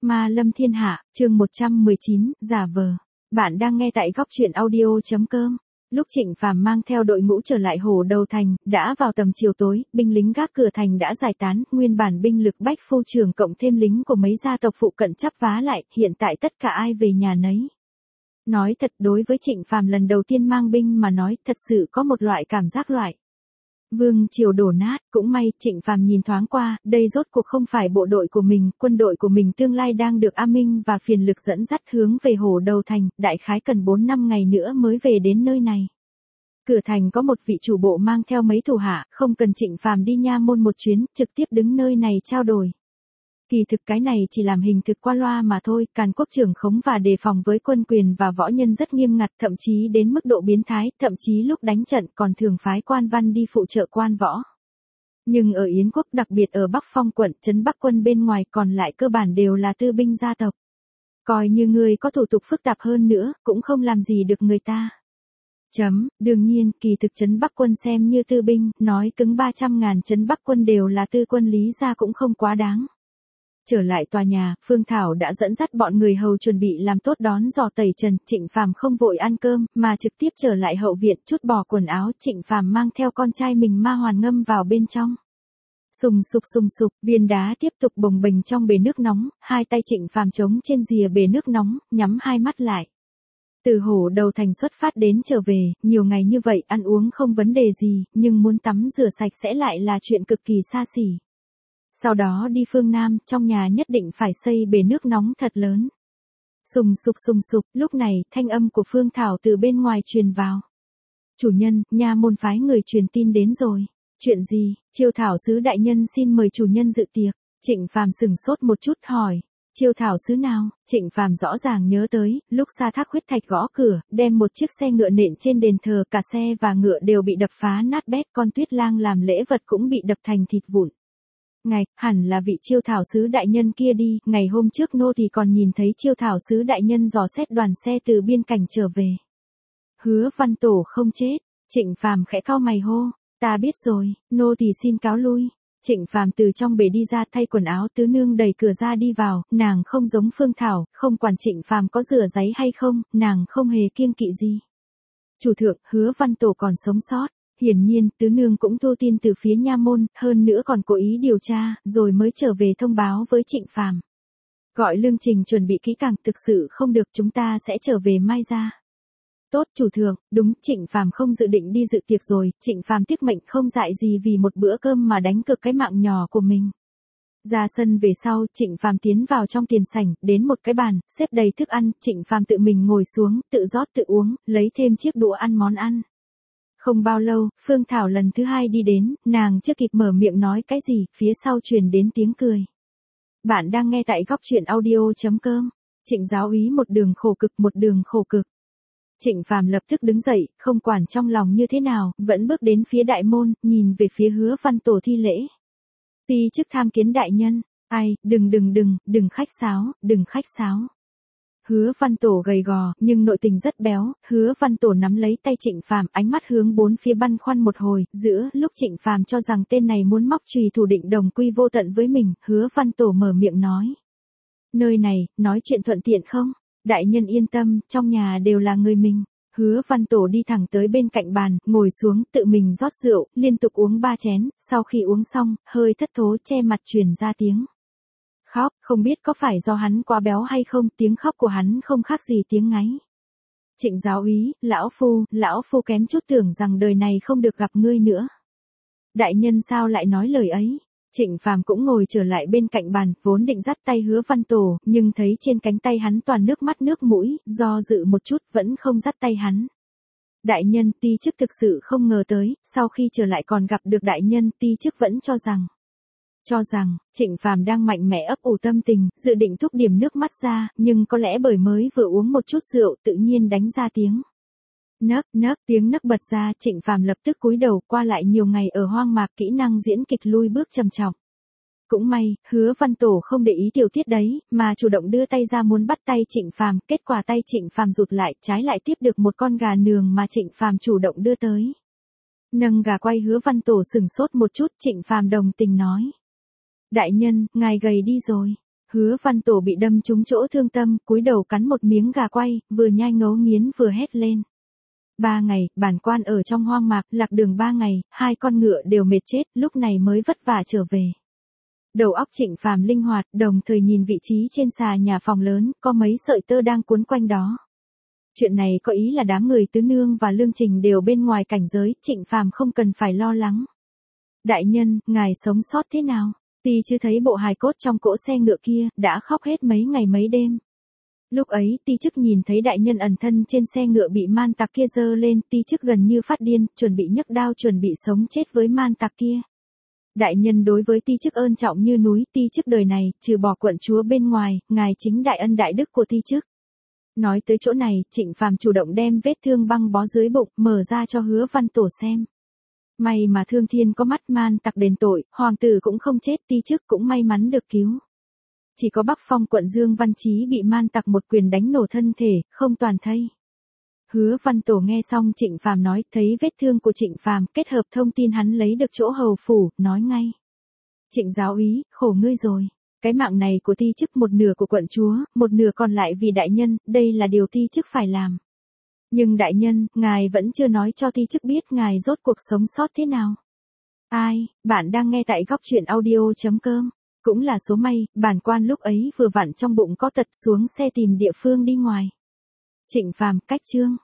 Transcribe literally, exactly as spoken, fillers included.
Ma lâm thiên hạ, chương một trăm mười chín, giả vờ. Bạn đang nghe tại góc truyện audio chấm com. Lúc Trịnh Phàm mang theo đội ngũ trở lại Hồ Đầu Thành, đã vào tầm chiều tối, binh lính gác cửa thành đã giải tán, nguyên bản binh lực Bách Phu Trường cộng thêm lính của mấy gia tộc phụ cận chắp vá lại, hiện tại tất cả ai về nhà nấy. Nói thật, đối với Trịnh Phàm lần đầu tiên mang binh mà nói, thật sự có một loại cảm giác loại vương triều đổ nát. Cũng may, Trịnh Phàm nhìn thoáng qua, đây rốt cuộc không phải bộ đội của mình, quân đội của mình tương lai đang được A Minh và Phiền Lực dẫn dắt hướng về Hồ Đầu Thành, đại khái cần bốn năm ngày nữa mới về đến nơi này. Cửa thành có một vị chủ bộ mang theo mấy thủ hạ, không cần Trịnh Phàm đi nha môn một chuyến, trực tiếp đứng nơi này trao đổi. Kỳ thực cái này chỉ làm hình thực qua loa mà thôi, Càn Quốc trưởng khống và đề phòng với quân quyền và võ nhân rất nghiêm ngặt, thậm chí đến mức độ biến thái, thậm chí lúc đánh trận còn thường phái quan văn đi phụ trợ quan võ. Nhưng ở Yến quốc, đặc biệt ở Bắc Phong quận, trấn Bắc quân bên ngoài còn lại cơ bản đều là tư binh gia tộc. Coi như người có thủ tục phức tạp hơn nữa, cũng không làm gì được người ta. Chấm, đương nhiên, kỳ thực trấn Bắc quân xem như tư binh, nói cứng ba trăm ngàn trấn Bắc quân đều là tư quân lý gia cũng không quá đáng. Trở lại tòa nhà, Phương Thảo đã dẫn dắt bọn người hầu chuẩn bị làm tốt đón dò tẩy trần, Trịnh Phàm không vội ăn cơm, mà trực tiếp trở lại hậu viện, trút bỏ quần áo, Trịnh Phàm mang theo con trai mình Ma Hoàn ngâm vào bên trong. Sùng sục sùng sục, viên đá tiếp tục bồng bềnh trong bể nước nóng, hai tay Trịnh Phàm chống trên rìa bể nước nóng, nhắm hai mắt lại. Từ Hồ Đầu Thành xuất phát đến trở về, nhiều ngày như vậy ăn uống không vấn đề gì, nhưng muốn tắm rửa sạch sẽ lại là chuyện cực kỳ xa xỉ. Sau đó đi phương Nam, trong nhà nhất định phải xây bể nước nóng thật lớn. Sùng sục sùng sục, lúc này, thanh âm của Phương Thảo từ bên ngoài truyền vào. Chủ nhân, nha môn phái người truyền tin đến rồi. Chuyện gì? Chiêu Thảo sứ đại nhân xin mời chủ nhân dự tiệc. Trịnh Phàm sừng sốt một chút hỏi. Chiêu Thảo sứ nào? Trịnh Phàm rõ ràng nhớ tới, lúc Sa Thác Huyết Thạch gõ cửa, đem một chiếc xe ngựa nện trên đền thờ, cả xe và ngựa đều bị đập phá nát bét, con Tuyết Lang làm lễ vật cũng bị đập thành thịt vụn. Ngày, hẳn là vị Chiêu Thảo sứ đại nhân kia đi, ngày hôm trước nô thì còn nhìn thấy Chiêu Thảo sứ đại nhân dò xét đoàn xe từ biên cảnh trở về. Hứa Văn Tổ không chết, Trịnh Phàm khẽ cau mày hô, ta biết rồi, nô thì xin cáo lui. Trịnh Phàm từ trong bể đi ra thay quần áo, tứ nương đẩy cửa ra đi vào, nàng không giống Phương Thảo, không quản Trịnh Phàm có rửa giấy hay không, nàng không hề kiêng kỵ gì. Chủ thượng, Hứa Văn Tổ còn sống sót. Hiển nhiên, tứ nương cũng thu tin từ phía nha môn, hơn nữa còn cố ý điều tra, rồi mới trở về thông báo với Trịnh Phàm. Gọi lương trình chuẩn bị kỹ càng, thực sự không được chúng ta sẽ trở về mai ra. Tốt chủ thượng, đúng, Trịnh Phàm không dự định đi dự tiệc rồi, Trịnh Phàm tiếc mệnh không dại gì vì một bữa cơm mà đánh cược cái mạng nhỏ của mình. Ra sân về sau, Trịnh Phàm tiến vào trong tiền sảnh, đến một cái bàn, xếp đầy thức ăn, Trịnh Phàm tự mình ngồi xuống, tự rót tự uống, lấy thêm chiếc đũa ăn món ăn. Không bao lâu, Phương Thảo lần thứ hai đi đến, nàng chưa kịp mở miệng nói cái gì, phía sau truyền đến tiếng cười. Bạn đang nghe tại góc truyện audio chấm com. Trịnh giáo úy một đường khổ cực, một đường khổ cực. Trịnh Phàm lập tức đứng dậy, không quản trong lòng như thế nào, vẫn bước đến phía đại môn, nhìn về phía Hứa Văn Tổ thi lễ. Ti chức tham kiến đại nhân. Ai, đừng đừng đừng, đừng khách sáo, đừng khách sáo. Hứa Văn Tổ gầy gò, nhưng nội tình rất béo, Hứa Văn Tổ nắm lấy tay Trịnh Phàm, ánh mắt hướng bốn phía băn khoăn một hồi, giữa lúc Trịnh Phàm cho rằng tên này muốn móc chùy thủ định đồng quy vô tận với mình, Hứa Văn Tổ mở miệng nói. Nơi này, nói chuyện thuận tiện không? Đại nhân yên tâm, trong nhà đều là người mình. Hứa Văn Tổ đi thẳng tới bên cạnh bàn, ngồi xuống, tự mình rót rượu, liên tục uống ba chén, sau khi uống xong, hơi thất thố che mặt truyền ra tiếng. Khóc, không biết có phải do hắn quá béo hay không, tiếng khóc của hắn không khác gì tiếng ngáy. Trịnh giáo úy, lão phu, lão phu kém chút tưởng rằng đời này không được gặp ngươi nữa. Đại nhân sao lại nói lời ấy? Trịnh Phàm cũng ngồi trở lại bên cạnh bàn, vốn định dắt tay Hứa Văn Tổ, nhưng thấy trên cánh tay hắn toàn nước mắt nước mũi, do dự một chút vẫn không dắt tay hắn. Đại nhân, ti chức thực sự không ngờ tới, sau khi trở lại còn gặp được đại nhân, ti chức vẫn cho rằng. Cho rằng, Trịnh Phàm đang mạnh mẽ ấp ủ tâm tình, dự định thúc điểm nước mắt ra, nhưng có lẽ bởi mới vừa uống một chút rượu tự nhiên đánh ra tiếng. Nấc nấc, tiếng nấc bật ra, Trịnh Phàm lập tức cúi đầu, qua lại nhiều ngày ở hoang mạc, kỹ năng diễn kịch lui bước trầm trọng. Cũng may, Hứa Văn Tổ không để ý tiểu tiết đấy, mà chủ động đưa tay ra muốn bắt tay Trịnh Phàm, kết quả tay Trịnh Phàm rụt lại, trái lại tiếp được một con gà nướng mà Trịnh Phàm chủ động đưa tới. Nâng gà quay, Hứa Văn Tổ sừng sốt một chút, Trịnh Phàm đồng tình nói. Đại nhân, ngài gầy đi rồi. Hứa Văn Tổ bị đâm trúng chỗ thương tâm, cúi đầu cắn một miếng gà quay, vừa nhai ngấu nghiến vừa hét lên. Ba ngày, bản quan ở trong hoang mạc, lạc đường ba ngày, hai con ngựa đều mệt chết, lúc này mới vất vả trở về. Đầu óc Trịnh Phàm linh hoạt, đồng thời nhìn vị trí trên xà nhà phòng lớn, có mấy sợi tơ đang cuốn quanh đó. Chuyện này có ý là đám người Tứ Nương và Lương Trình đều bên ngoài cảnh giới, Trịnh Phàm không cần phải lo lắng. Đại nhân, ngài sống sót thế nào? Ti chưa thấy bộ hài cốt trong cỗ xe ngựa kia, đã khóc hết mấy ngày mấy đêm. Lúc ấy, Ti chức nhìn thấy đại nhân ẩn thân trên xe ngựa bị man tặc kia giơ lên, Ti chức gần như phát điên, chuẩn bị nhấc đao chuẩn bị sống chết với man tặc kia. Đại nhân đối với Ti chức ơn trọng như núi, Ti chức đời này, trừ bỏ quận chúa bên ngoài, ngài chính đại ân đại đức của Ti chức. Nói tới chỗ này, Trịnh Phàm chủ động đem vết thương băng bó dưới bụng, mở ra cho Hứa Văn Tổ xem. May mà Thương Thiên có mắt, man tặc đền tội, hoàng tử cũng không chết, Ti chức cũng may mắn được cứu. Chỉ có Bắc Phong quận Dương Văn Chí bị man tặc một quyền đánh nổ thân thể, không toàn thây. Hứa Văn Tổ nghe xong Trịnh Phàm nói, thấy vết thương của Trịnh Phàm, kết hợp thông tin hắn lấy được chỗ hầu phủ, nói ngay. Trịnh giáo úy, khổ ngươi rồi. Cái mạng này của Ti chức một nửa của quận chúa, một nửa còn lại vì đại nhân, đây là điều Ti chức phải làm. Nhưng đại nhân, ngài vẫn chưa nói cho Ti chức biết ngài rốt cuộc sống sót thế nào. Ai, bạn đang nghe tại góc truyện audio chấm com. Cũng là số may, bản quan lúc ấy vừa vặn trong bụng có tật, xuống xe tìm địa phương đi ngoài. Trịnh Phàm, cách chương.